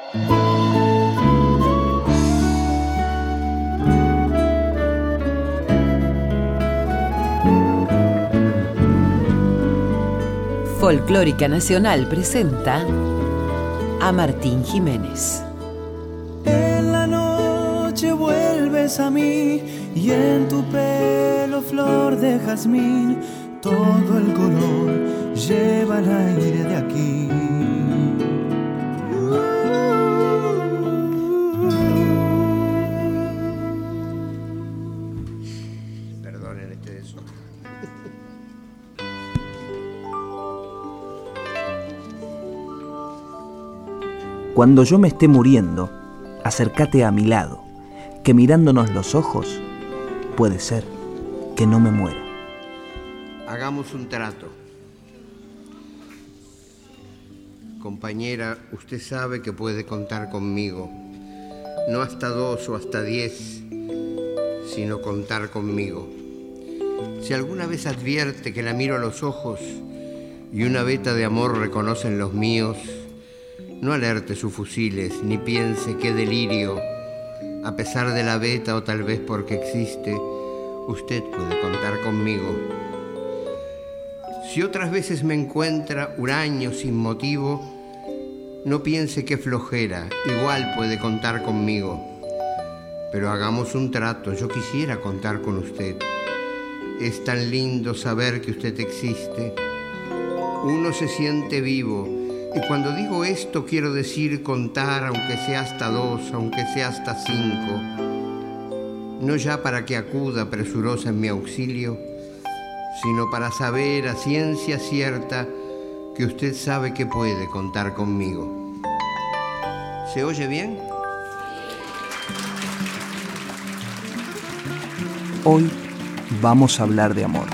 Folclórica Nacional presenta a Martín Jiménez. En la noche vuelves a mí y en tu pelo flor de jazmín, todo el color lleva el aire de aquí. Perdonen este desorden. Cuando yo me esté muriendo, acércate a mi lado, que mirándonos los ojos, puede ser que no me muera. Hagamos un trato. Compañera, usted sabe que puede contar conmigo. No hasta 2 o hasta 10, sino contar conmigo. Si alguna vez advierte que la miro a los ojos y una veta de amor reconoce en los míos, no alerte sus fusiles, ni piense qué delirio. A pesar de la veta o tal vez porque existe, usted puede contar conmigo. Si otras veces me encuentra huraño sin motivo, no piense qué flojera, igual puede contar conmigo. Pero hagamos un trato, yo quisiera contar con usted. Es tan lindo saber que usted existe. Uno se siente vivo. Y cuando digo esto quiero decir contar, aunque sea hasta 2, aunque sea hasta 5. No ya para que acuda presurosa en mi auxilio, sino para saber a ciencia cierta que usted sabe que puede contar conmigo. ¿Se oye bien? Hoy vamos a hablar de amor.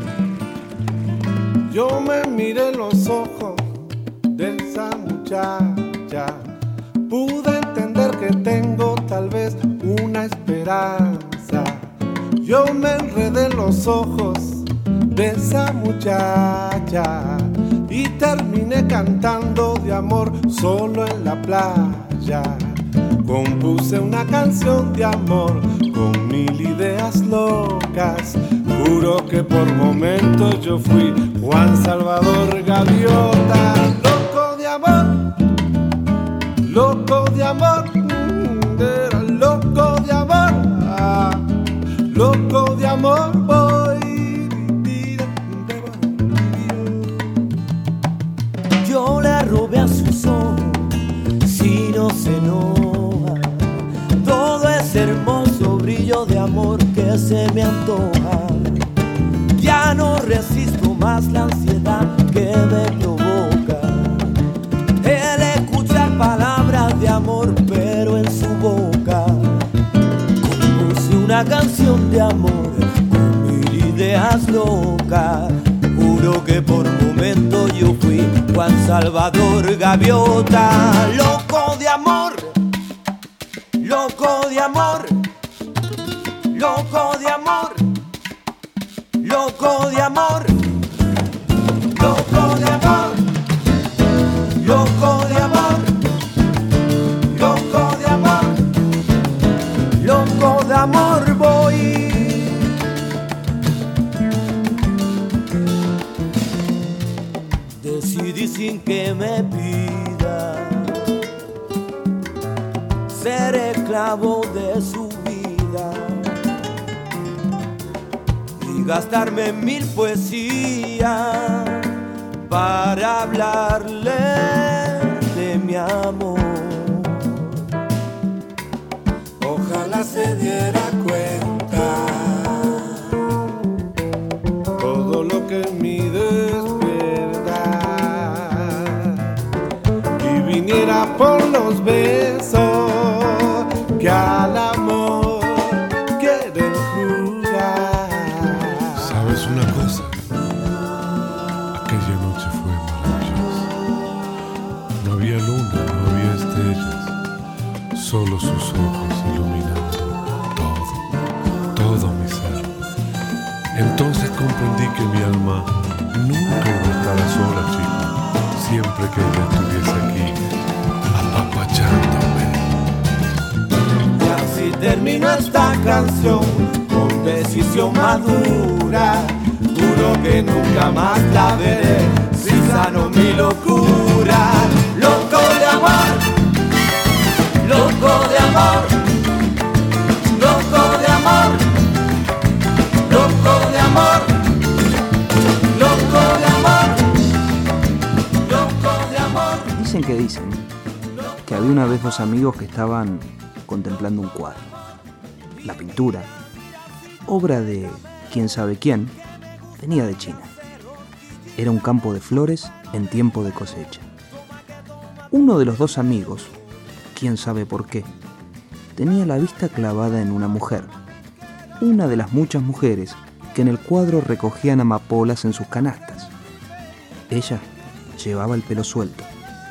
Yo me miré en los ojos de esa muchacha, pude entender que tengo tal vez una esperanza. Yo me enredé en los ojos de esa muchacha y terminé cantando de amor solo en la playa. Compuse una canción de amor con 1000 ideas locas. Juro que por momentos yo fui Juan Salvador Gaviota. Loco de amor, loco de amor, era loco de amor, loco de amor voy. Yo le robé a sus ojos, si no se enoja, todo ese hermoso brillo de amor que se me antoja. Ya no resisto más la ansiedad que me provoca el escuchar palabras de amor, pero en su boca. Compuse una canción de amor con 1000 ideas locas. Juro que por momentos yo fui Juan Salvador Gaviota. Loco de amor, loco de amor, loco de amor, loco de amor, loco de amor, loco de amor, loco de amor, loco de amor voy. Decidí sin que me pida ser esclavo de su vida y gastarme 1000 poesías para hablarle de mi amor. Ojalá se diera cuenta todo lo que en mí despierta y viniera por los besos que al amor quieren jugar. ¿Sabes una cosa? Aquella noche fue maravillosa. No había luna, no había estrellas, solo sus ojos iluminando todo mi ser. Entonces comprendí que mi alma nunca iba a estar sola, chico, siempre que ella estuviese aquí, apapachando. termino esta canción con decisión madura. Juro que nunca más la veré si sano mi locura. Loco de amor, loco de amor, loco de amor, loco de amor, loco de amor, loco de amor. Dicen que había una vez dos amigos que estaban contemplando un cuadro. La pintura, obra de quién sabe quién, venía de China. Era un campo de flores en tiempo de cosecha. Uno de los dos amigos, quién sabe por qué, tenía la vista clavada en una mujer, una de las muchas mujeres que en el cuadro recogían amapolas en sus canastas. Ella llevaba el pelo suelto.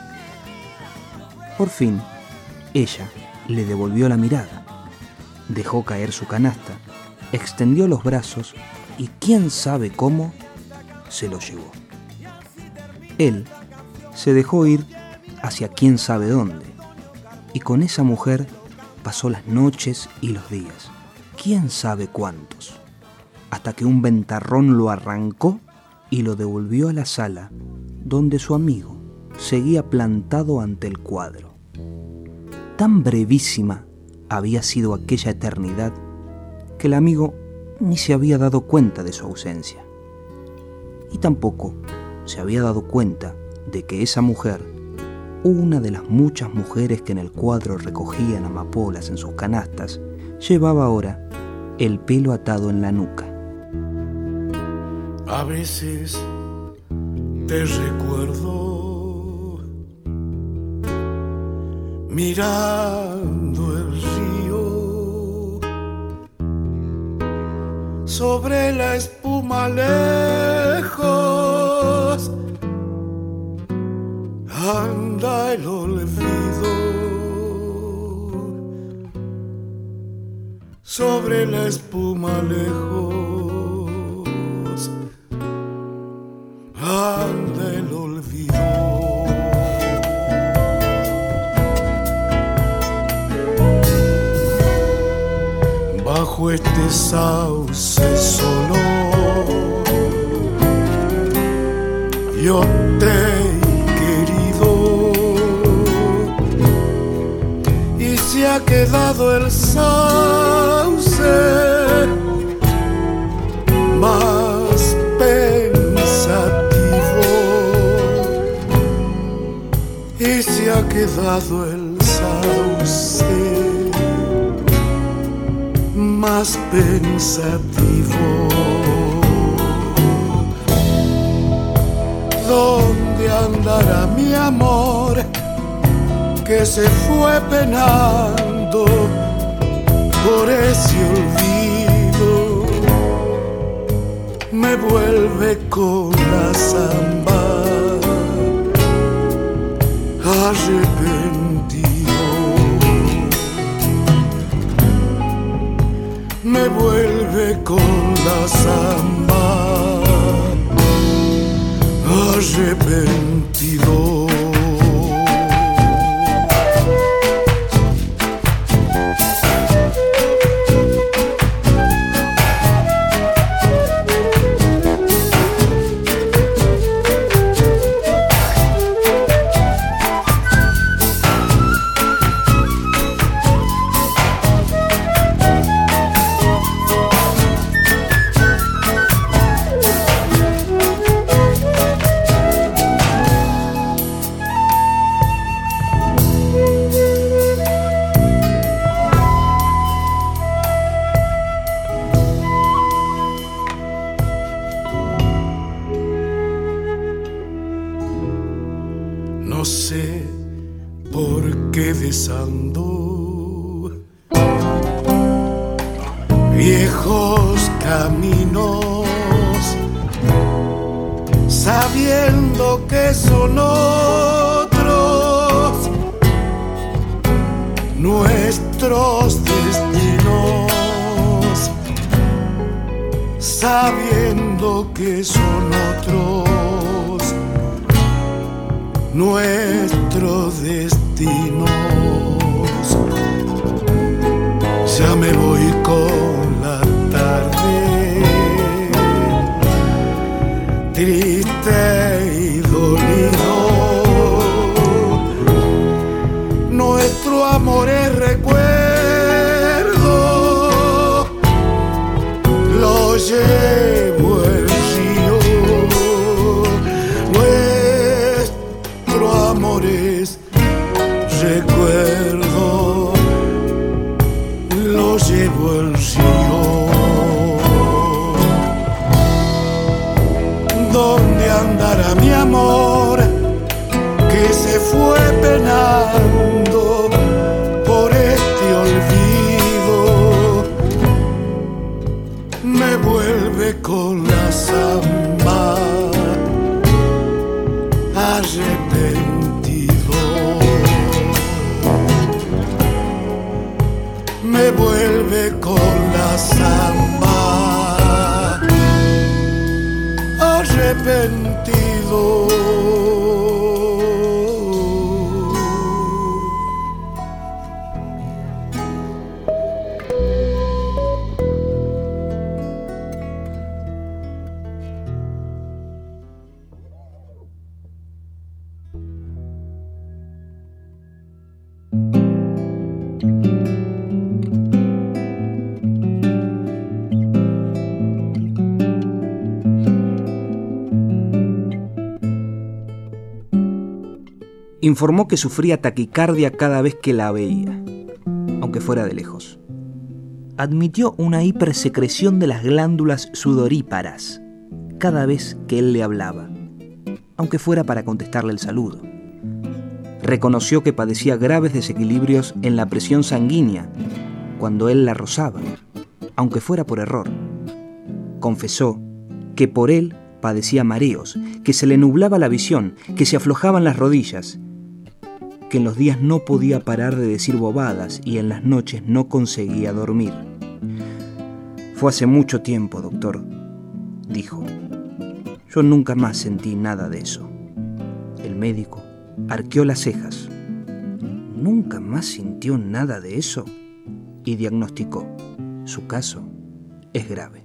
Por fin, ella le devolvió la mirada, dejó caer su canasta, extendió los brazos y quién sabe cómo se lo llevó. Él se dejó ir hacia quién sabe dónde y con esa mujer pasó las noches y los días, quién sabe cuántos, hasta que un ventarrón lo arrancó y lo devolvió a la sala donde su amigo seguía plantado ante el cuadro. Tan brevísima había sido aquella eternidad que el amigo ni se había dado cuenta de su ausencia. Y tampoco se había dado cuenta de que esa mujer, una de las muchas mujeres que en el cuadro recogían amapolas en sus canastas, llevaba ahora el pelo atado en la nuca. A veces te recuerdo mirando el río, sobre la espuma lejos anda el olvido, sobre la espuma lejos anda el olvido. Bajo este sauce solo yo te he querido y se ha quedado el sauce más pensativo y se ha quedado el sauce más pensativo. ¿Dónde andará mi amor que se fue penando por ese olvido? Me vuelve con la samba arrepentido. Me vuelve con la samba arrepentido. No sé por qué desando viejos caminos, sabiendo que son otros nuestros destinos, sabiendo que son otros nuestros destinos. Se ha Nuestro amor es recuerdo, lo llevo el río. Nuestro amor es recuerdo, lo llevo el río. ¿Dónde andará mi amor que se fue penando por este olvido? Me vuelve con la samba arrepentido. Me vuelve con la samba arrepentido. Informó que sufría taquicardia cada vez que la veía, aunque fuera de lejos. Admitió una hipersecreción de las glándulas sudoríparas cada vez que él le hablaba, aunque fuera para contestarle el saludo. Reconoció que padecía graves desequilibrios en la presión sanguínea cuando él la rozaba, aunque fuera por error. Confesó que por él padecía mareos, que se le nublaba la visión, que se aflojaban las rodillas, que en los días no podía parar de decir bobadas y en las noches no conseguía dormir. Fue hace mucho tiempo, doctor, dijo. Yo nunca más sentí nada de eso. El médico arqueó las cejas. ¿Nunca más sintió nada de eso? Y diagnosticó. Su caso es grave.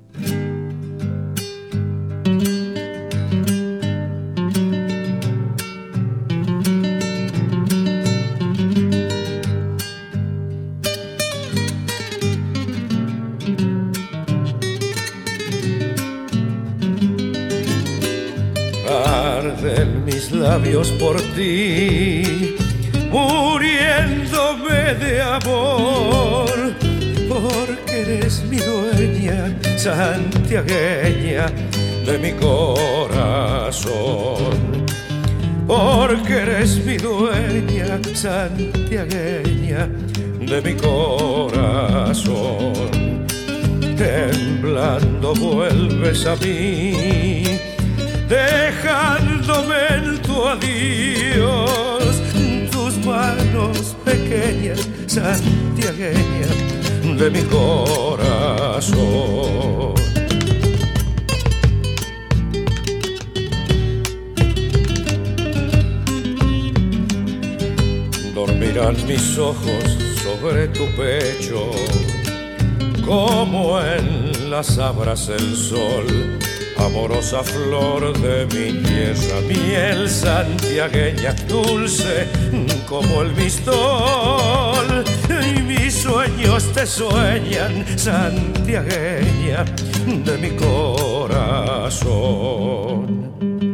Arden mis labios por ti, muriéndome de amor, porque eres mi dueña santiagueña de mi corazón. Porque eres mi dueña santiagueña de mi corazón. Temblando vuelves a mí, dejándome en tu adiós, tus manos pequeñas, santiagueña de mi corazón. Dormirán mis ojos sobre tu pecho, como en las abras el sol. Amorosa flor de mi tierra, miel santiagueña, dulce como el mistol. Y mis sueños te sueñan, santiagueña de mi corazón.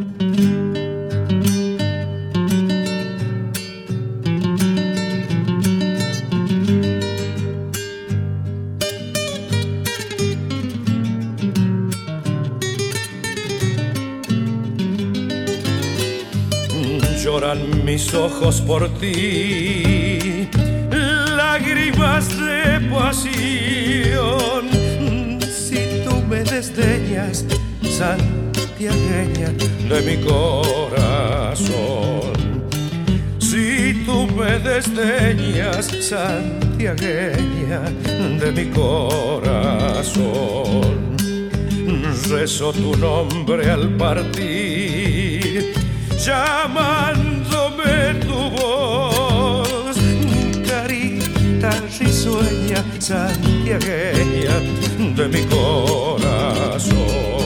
Lloran mis ojos por ti, lágrimas de pasión. Si tú me desdeñas, santiagueña de mi corazón. Si tú me desdeñas, santiagueña de mi corazón. Rezo tu nombre al partir, llamándome tu voz, carita risueña, santiagueña de mi corazón.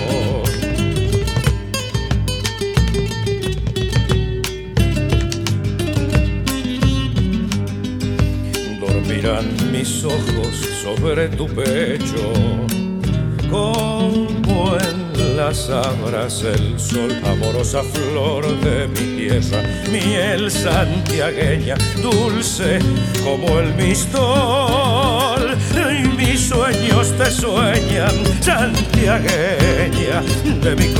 miran mis ojos sobre tu pecho, como en las abras el sol, amorosa flor de mi tierra, miel santiagueña, dulce como el mistol, y mis sueños te sueñan, santiagueña de mi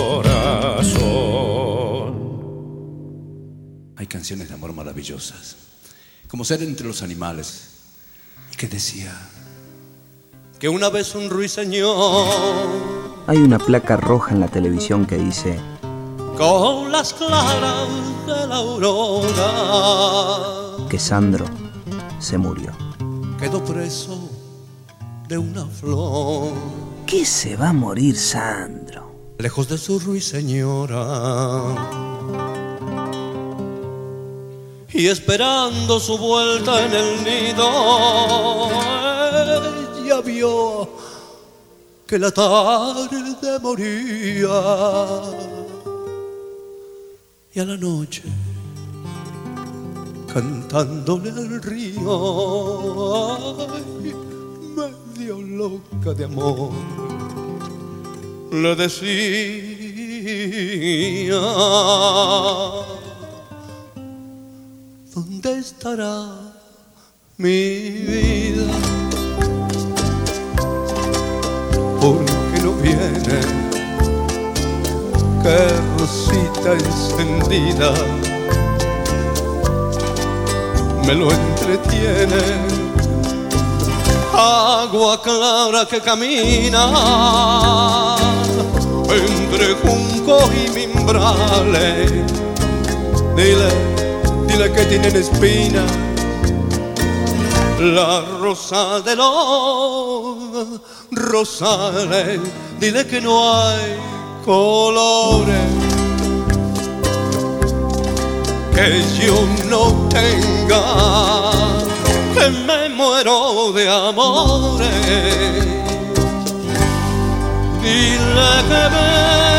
corazón. Hay canciones de amor maravillosas, como Ser entre los animales, y que decía que una vez un ruiseñor, Hay una placa roja en la televisión que dice: con las claras de la aurora, que Sandro se murió. quedó preso de una flor, ¿Qué se va a morir Sandro? lejos de su ruiseñora, y esperando su vuelta en el nido, ella vio que la tarde moría, y a la noche, cantándole al río, ay, medio loca de amor, le decía: ¿dónde estará mi vida? ¿Por qué no viene? Qué rosita encendida me lo entretiene. Agua clara que camina entre junco y mimbrales. Dile que tienen espina la rosa de los rosales. Dile que no hay colores que yo no tenga, que me muero de amores. Dile que me